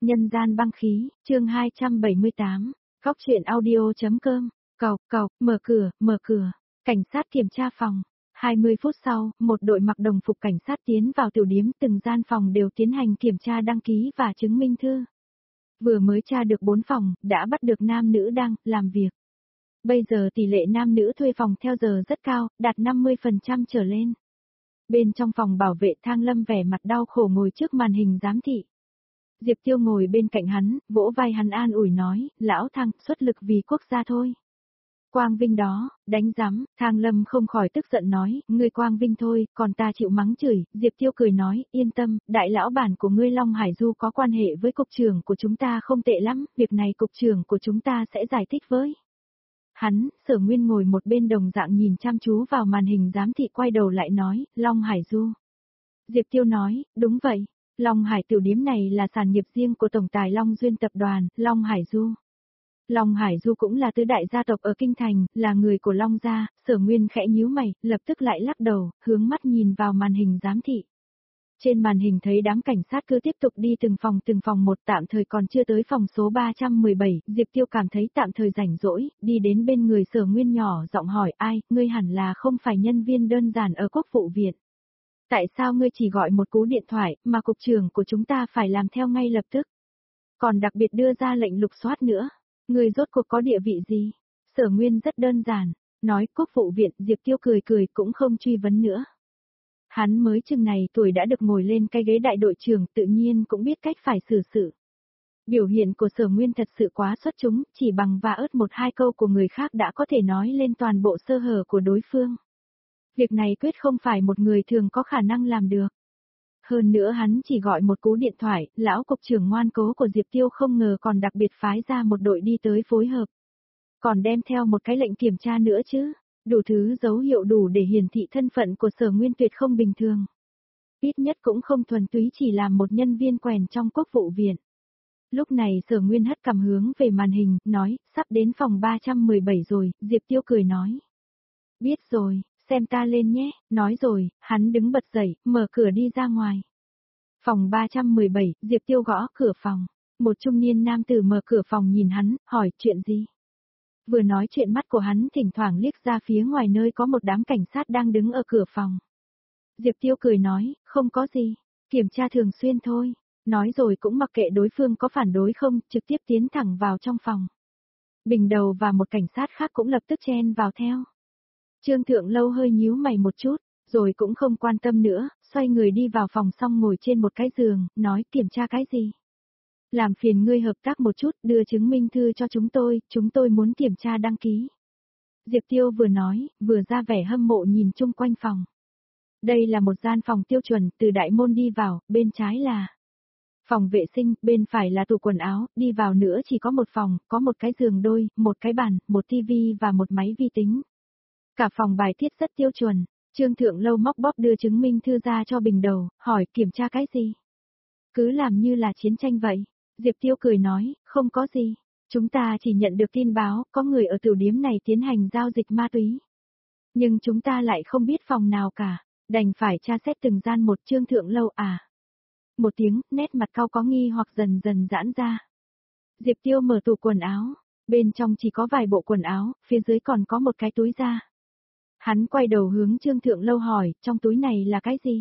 Nhân gian băng khí, chương 278, Góc truyện audio.com, mở cửa, cảnh sát kiểm tra phòng. 20 phút sau, một đội mặc đồng phục cảnh sát tiến vào tiểu điếm, từng gian phòng đều tiến hành kiểm tra đăng ký và chứng minh thư. Vừa mới tra được 4 phòng, đã bắt được nam nữ đang làm việc. Bây giờ tỷ lệ nam nữ thuê phòng theo giờ rất cao, đạt 50% trở lên. Bên trong phòng bảo vệ Thang Lâm vẻ mặt đau khổ ngồi trước màn hình giám thị. Diệp Tiêu ngồi bên cạnh hắn, vỗ vai hắn an ủi nói, lão Thang, xuất lực vì quốc gia thôi. Quang vinh đó, đánh giám, Thang Lâm không khỏi tức giận nói, ngươi quang vinh thôi, còn ta chịu mắng chửi. Diệp Tiêu cười nói, yên tâm, đại lão bản của ngươi Long Hải Du có quan hệ với cục trưởng của chúng ta không tệ lắm, việc này cục trưởng của chúng ta sẽ giải thích với. Hắn, Sở Nguyên ngồi một bên đồng dạng nhìn chăm chú vào màn hình giám thị, quay đầu lại nói, Long Hải Du. Diệp Tiêu nói, đúng vậy, Long Hải tiểu điếm này là sản nghiệp riêng của Tổng tài Long Duyên tập đoàn, Long Hải Du. Long Hải Du cũng là tứ đại gia tộc ở Kinh Thành, là người của Long gia. Sở Nguyên khẽ nhíu mày, lập tức lại lắc đầu, hướng mắt nhìn vào màn hình giám thị. Trên màn hình thấy đám cảnh sát cứ tiếp tục đi từng phòng một, tạm thời còn chưa tới phòng số 317, Diệp Tiêu cảm thấy tạm thời rảnh rỗi, đi đến bên người Sở Nguyên nhỏ giọng hỏi, ai, ngươi hẳn là không phải nhân viên đơn giản ở Quốc vụ viện. Tại sao ngươi chỉ gọi một cú điện thoại, mà cục trưởng của chúng ta phải làm theo ngay lập tức? Còn đặc biệt đưa ra lệnh lục soát nữa. Ngươi rốt cuộc có địa vị gì? Sở Nguyên rất đơn giản, nói Quốc vụ viện. Diệp Tiêu cười cũng không truy vấn nữa. Hắn mới chừng này tuổi đã được ngồi lên cái ghế đại đội trưởng, tự nhiên cũng biết cách phải xử sự. Biểu hiện của Sở Nguyên thật sự quá xuất chúng, chỉ bằng vả ớt một hai câu của người khác đã có thể nói lên toàn bộ sơ hở của đối phương. Việc này quyết không phải một người thường có khả năng làm được. Hơn nữa hắn chỉ gọi một cú điện thoại, lão cục trưởng ngoan cố của Diệp Tiêu không ngờ còn đặc biệt phái ra một đội đi tới phối hợp. Còn đem theo một cái lệnh kiểm tra nữa chứ, đủ thứ dấu hiệu đủ để hiển thị thân phận của Sở Nguyên tuyệt không bình thường. Ít nhất cũng không thuần túy chỉ là một nhân viên quèn trong Quốc vụ viện. Lúc này Sở Nguyên hất cằm hướng về màn hình, nói, sắp đến phòng 317 rồi. Diệp Tiêu cười nói. Biết rồi. Xem ta lên nhé, nói rồi, hắn đứng bật dậy, mở cửa đi ra ngoài. Phòng 317, Diệp Tiêu gõ cửa phòng. Một trung niên nam tử mở cửa phòng nhìn hắn, hỏi chuyện gì. Vừa nói chuyện mắt của hắn thỉnh thoảng liếc ra phía ngoài nơi có một đám cảnh sát đang đứng ở cửa phòng. Diệp Tiêu cười nói, không có gì, kiểm tra thường xuyên thôi. Nói rồi cũng mặc kệ đối phương có phản đối không, trực tiếp tiến thẳng vào trong phòng. Bình Đầu và một cảnh sát khác cũng lập tức chen vào theo. Trương Thượng Lâu hơi nhíu mày một chút, rồi cũng không quan tâm nữa, xoay người đi vào phòng xong ngồi trên một cái giường, nói kiểm tra cái gì. Làm phiền ngươi hợp tác một chút, đưa chứng minh thư cho chúng tôi muốn kiểm tra đăng ký. Diệp Tiêu vừa nói, vừa ra vẻ hâm mộ nhìn chung quanh phòng. Đây là một gian phòng tiêu chuẩn, từ đại môn đi vào, bên trái là phòng vệ sinh, bên phải là tủ quần áo, đi vào nữa chỉ có một phòng, có một cái giường đôi, một cái bàn, một tivi và một máy vi tính. Cả phòng bài tiết rất tiêu chuẩn. Trương Thượng Lâu móc bóp đưa chứng minh thư ra cho Bình Đầu, hỏi kiểm tra cái gì? Cứ làm như là chiến tranh vậy. Diệp Tiêu cười nói, không có gì. Chúng ta chỉ nhận được tin báo, có người ở tiểu điếm này tiến hành giao dịch ma túy. Nhưng chúng ta lại không biết phòng nào cả, đành phải tra xét từng gian một. Trương Thượng Lâu à. Một tiếng, nét mặt cau có nghi hoặc dần dần giãn ra. Diệp Tiêu mở tủ quần áo, bên trong chỉ có vài bộ quần áo, phía dưới còn có một cái túi da. Hắn quay đầu hướng Trương Thượng Lâu hỏi, trong túi này là cái gì?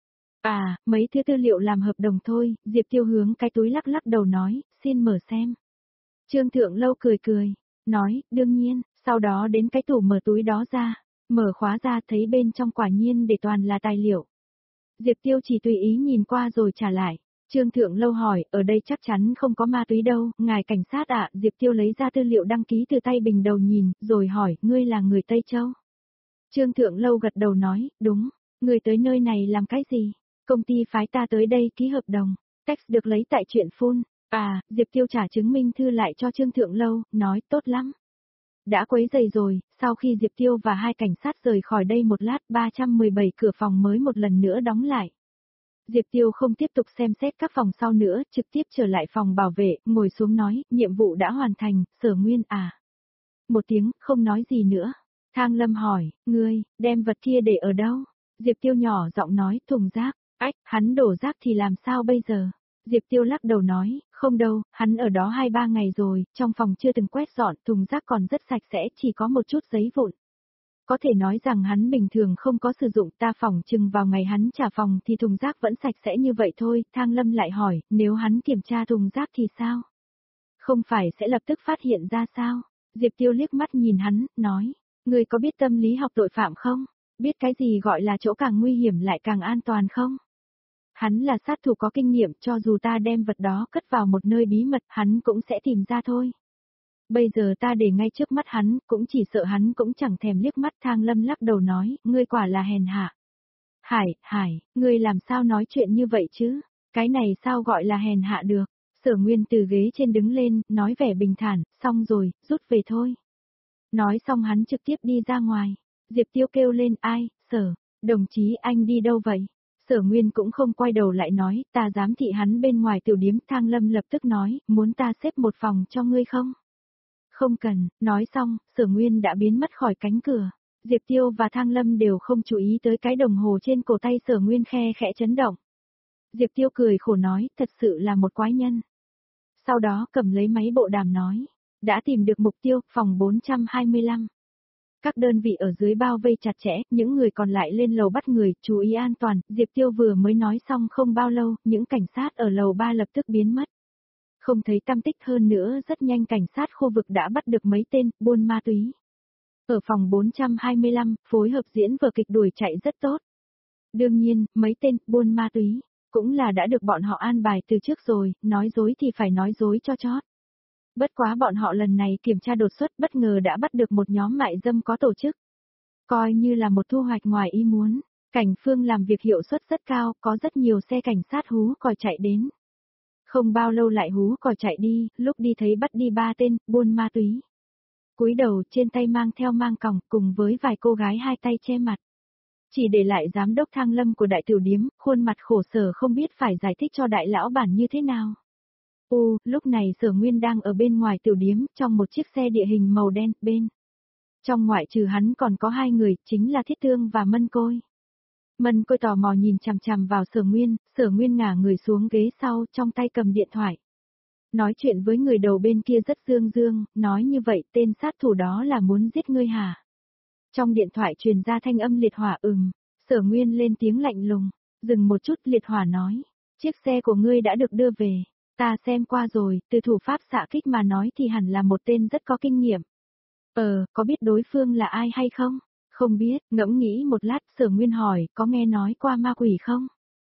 À, mấy thứ tư liệu làm hợp đồng thôi. Diệp Tiêu hướng cái túi lắc đầu nói, xin mở xem. Trương Thượng Lâu cười, nói, đương nhiên, sau đó đến cái tủ mở túi đó ra, mở khóa ra thấy bên trong quả nhiên để toàn là tài liệu. Diệp Tiêu chỉ tùy ý nhìn qua rồi trả lại. Trương Thượng Lâu hỏi, ở đây chắc chắn không có ma túy đâu, ngài cảnh sát ạ. Diệp Tiêu lấy ra tư liệu đăng ký từ tay Bình Đầu nhìn, rồi hỏi, ngươi là người Tây Châu? Trương Thượng Lâu gật đầu nói, đúng, người tới nơi này làm cái gì? Công ty phái ta tới đây ký hợp đồng, text được lấy tại chuyện phone. À, Diệp Tiêu trả chứng minh thư lại cho Trương Thượng Lâu, nói tốt lắm. Đã quấy rầy rồi. Sau khi Diệp Tiêu và hai cảnh sát rời khỏi đây một lát, 317 cửa phòng mới một lần nữa đóng lại. Diệp Tiêu không tiếp tục xem xét các phòng sau nữa, trực tiếp trở lại phòng bảo vệ, ngồi xuống nói, nhiệm vụ đã hoàn thành. Sở Nguyên à. Một tiếng, không nói gì nữa. Thang Lâm hỏi, ngươi, đem vật kia để ở đâu? Diệp Tiêu nhỏ giọng nói, thùng rác. Ách, hắn đổ rác thì làm sao bây giờ? Diệp Tiêu lắc đầu nói, không đâu, hắn ở đó 2-3 ngày rồi, trong phòng chưa từng quét dọn, thùng rác còn rất sạch sẽ, chỉ có một chút giấy vụn. Có thể nói rằng hắn bình thường không có sử dụng, ta phỏng chừng vào ngày hắn trả phòng thì thùng rác vẫn sạch sẽ như vậy thôi. Thang Lâm lại hỏi, nếu hắn kiểm tra thùng rác thì sao? Không phải sẽ lập tức phát hiện ra sao? Diệp Tiêu liếc mắt nhìn hắn, nói, ngươi có biết tâm lý học tội phạm không? Biết cái gì gọi là chỗ càng nguy hiểm lại càng an toàn không? Hắn là sát thủ có kinh nghiệm, cho dù ta đem vật đó cất vào một nơi bí mật, hắn cũng sẽ tìm ra thôi. Bây giờ ta để ngay trước mắt hắn, cũng chỉ sợ hắn cũng chẳng thèm liếc mắt. Thang Lâm lắc đầu nói, ngươi quả là hèn hạ. Hải, ngươi làm sao nói chuyện như vậy chứ? Cái này sao gọi là hèn hạ được? Sở Nguyên từ ghế trên đứng lên, nói vẻ bình thản, xong rồi, rút về thôi. Nói xong hắn trực tiếp đi ra ngoài. Diệp Tiêu kêu lên, ai, Sở, đồng chí anh đi đâu vậy? Sở Nguyên cũng không quay đầu lại nói, ta giám thị hắn bên ngoài tiểu điếm. Thang Lâm lập tức nói, muốn ta xếp một phòng cho ngươi không? Không cần, nói xong, Sở Nguyên đã biến mất khỏi cánh cửa. Diệp Tiêu và Thang Lâm đều không chú ý tới cái đồng hồ trên cổ tay Sở Nguyên khe khẽ chấn động. Diệp Tiêu cười khổ nói, thật sự là một quái nhân. Sau đó cầm lấy máy bộ đàm nói, đã tìm được mục tiêu, phòng 425. Các đơn vị ở dưới bao vây chặt chẽ, những người còn lại lên lầu bắt người, chú ý an toàn. Diệp Tiêu vừa mới nói xong không bao lâu, những cảnh sát ở lầu 3 lập tức biến mất. Không thấy tăm tích, hơn nữa rất nhanh cảnh sát khu vực đã bắt được mấy tên buôn ma túy. Ở phòng 425, phối hợp diễn vở kịch đuổi chạy rất tốt. Đương nhiên, mấy tên buôn ma túy cũng là đã được bọn họ an bài từ trước rồi, nói dối thì phải nói dối cho chót. Bất quá bọn họ lần này kiểm tra đột xuất, bất ngờ đã bắt được một nhóm mại dâm có tổ chức. Coi như là một thu hoạch ngoài ý muốn. Cảnh phương làm việc hiệu suất rất cao, có rất nhiều xe cảnh sát hú còi chạy đến. Không bao lâu lại hú còi chạy đi, lúc đi thấy bắt đi 3 tên buôn ma túy. Cúi đầu, trên tay mang theo mang còng, cùng với vài cô gái hai tay che mặt. Chỉ để lại giám đốc Thang Lâm của đại tiểu điếm, khuôn mặt khổ sở không biết phải giải thích cho đại lão bản như thế nào. Lúc này Sở Nguyên đang ở bên ngoài tiểu điếm, trong một chiếc xe địa hình màu đen, bên. Trong ngoại trừ hắn còn có 2 người, chính là Thiết Thương và Mân Côi. Mân Côi tò mò nhìn chằm chằm vào Sở Nguyên ngả người xuống ghế sau, trong tay cầm điện thoại. Nói chuyện với người đầu bên kia rất dương, nói như vậy tên sát thủ đó là muốn giết ngươi hả? Trong điện thoại truyền ra thanh âm Liệt Hỏa Sở Nguyên lên tiếng lạnh lùng, dừng một chút. Liệt Hỏa nói, chiếc xe của ngươi đã được đưa về, ta xem qua rồi, từ thủ pháp xạ kích mà nói thì hẳn là một tên rất có kinh nghiệm. Có biết đối phương là ai hay không? Không biết, ngẫm nghĩ một lát, Sở Nguyên hỏi, có nghe nói qua ma quỷ không?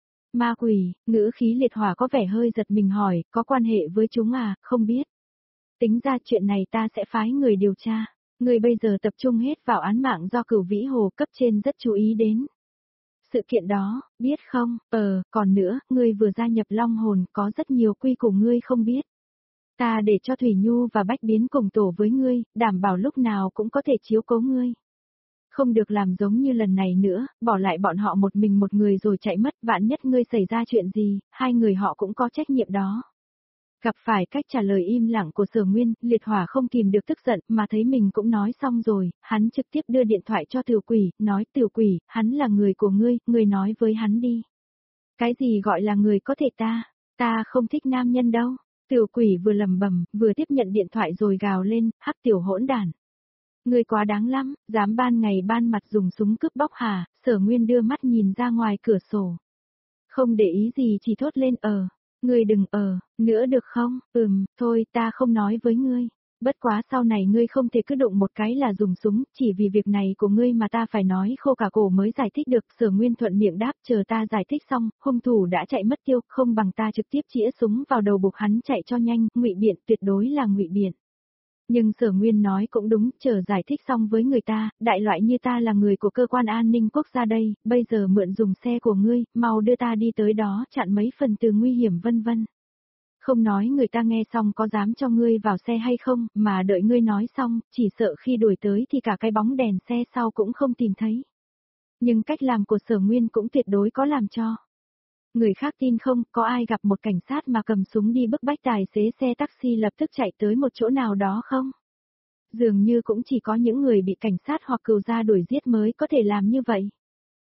Ma quỷ, ngữ khí Liệt Hỏa có vẻ hơi giật mình hỏi, có quan hệ với chúng à, không biết. Tính ra chuyện này ta sẽ phái người điều tra. Người bây giờ tập trung hết vào án mạng do Cửu Vĩ Hồ cấp trên rất chú ý đến. Sự kiện đó, biết không, còn nữa, ngươi vừa gia nhập Long Hồn, có rất nhiều quy củ ngươi không biết. Ta để cho Thủy Nhu và Bách Biến cùng tổ với ngươi, đảm bảo lúc nào cũng có thể chiếu cố ngươi. Không được làm giống như lần này nữa, bỏ lại bọn họ một mình một người rồi chạy mất, vạn nhất ngươi xảy ra chuyện gì, 2 người họ cũng có trách nhiệm đó. Gặp phải cách trả lời im lặng của Sở Nguyên, Liệt Hỏa không kìm được tức giận, mà thấy mình cũng nói xong rồi, hắn trực tiếp đưa điện thoại cho Tiểu Quỷ, nói Tiểu Quỷ, hắn là người của ngươi nói với hắn đi. Cái gì gọi là người có thể ta không thích nam nhân đâu. Tiểu Quỷ vừa lẩm bẩm, vừa tiếp nhận điện thoại rồi gào lên, hắc tiểu hỗn đản. Ngươi quá đáng lắm, dám ban ngày ban mặt dùng súng cướp bóc hả? Sở Nguyên đưa mắt nhìn ra ngoài cửa sổ. Không để ý gì chỉ thốt lên ngươi đừng nữa được không? Thôi ta không nói với ngươi. Bất quá sau này ngươi không thể cứ đụng một cái là dùng súng, chỉ vì việc này của ngươi mà ta phải nói khô cả cổ mới giải thích được. Sở Nguyên thuận miệng đáp, chờ ta giải thích xong, hung thủ đã chạy mất tiêu, không bằng ta trực tiếp chĩa súng vào đầu buộc hắn chạy cho nhanh, ngụy biện, tuyệt đối là ngụy biện. Nhưng Sở Nguyên nói cũng đúng, chờ giải thích xong với người ta, đại loại như ta là người của cơ quan an ninh quốc gia đây, bây giờ mượn dùng xe của ngươi, mau đưa ta đi tới đó chặn mấy phần từ nguy hiểm vân vân. Không nói người ta nghe xong có dám cho ngươi vào xe hay không, mà đợi ngươi nói xong, chỉ sợ khi đuổi tới thì cả cái bóng đèn xe sau cũng không tìm thấy. Nhưng cách làm của Sở Nguyên cũng tuyệt đối có làm cho người khác tin không, có ai gặp một cảnh sát mà cầm súng đi bức bách tài xế xe taxi lập tức chạy tới một chỗ nào đó không? Dường như cũng chỉ có những người bị cảnh sát hoặc cừu gia đuổi giết mới có thể làm như vậy.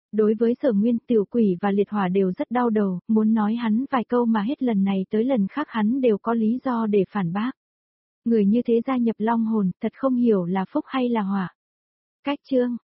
Đối với Sở Nguyên, Tiểu Quỷ và Liệt Hỏa đều rất đau đầu, muốn nói hắn vài câu mà hết lần này tới lần khác hắn đều có lý do để phản bác. Người như thế gia nhập Long Hồn, thật không hiểu là phúc hay là họa. Cách chương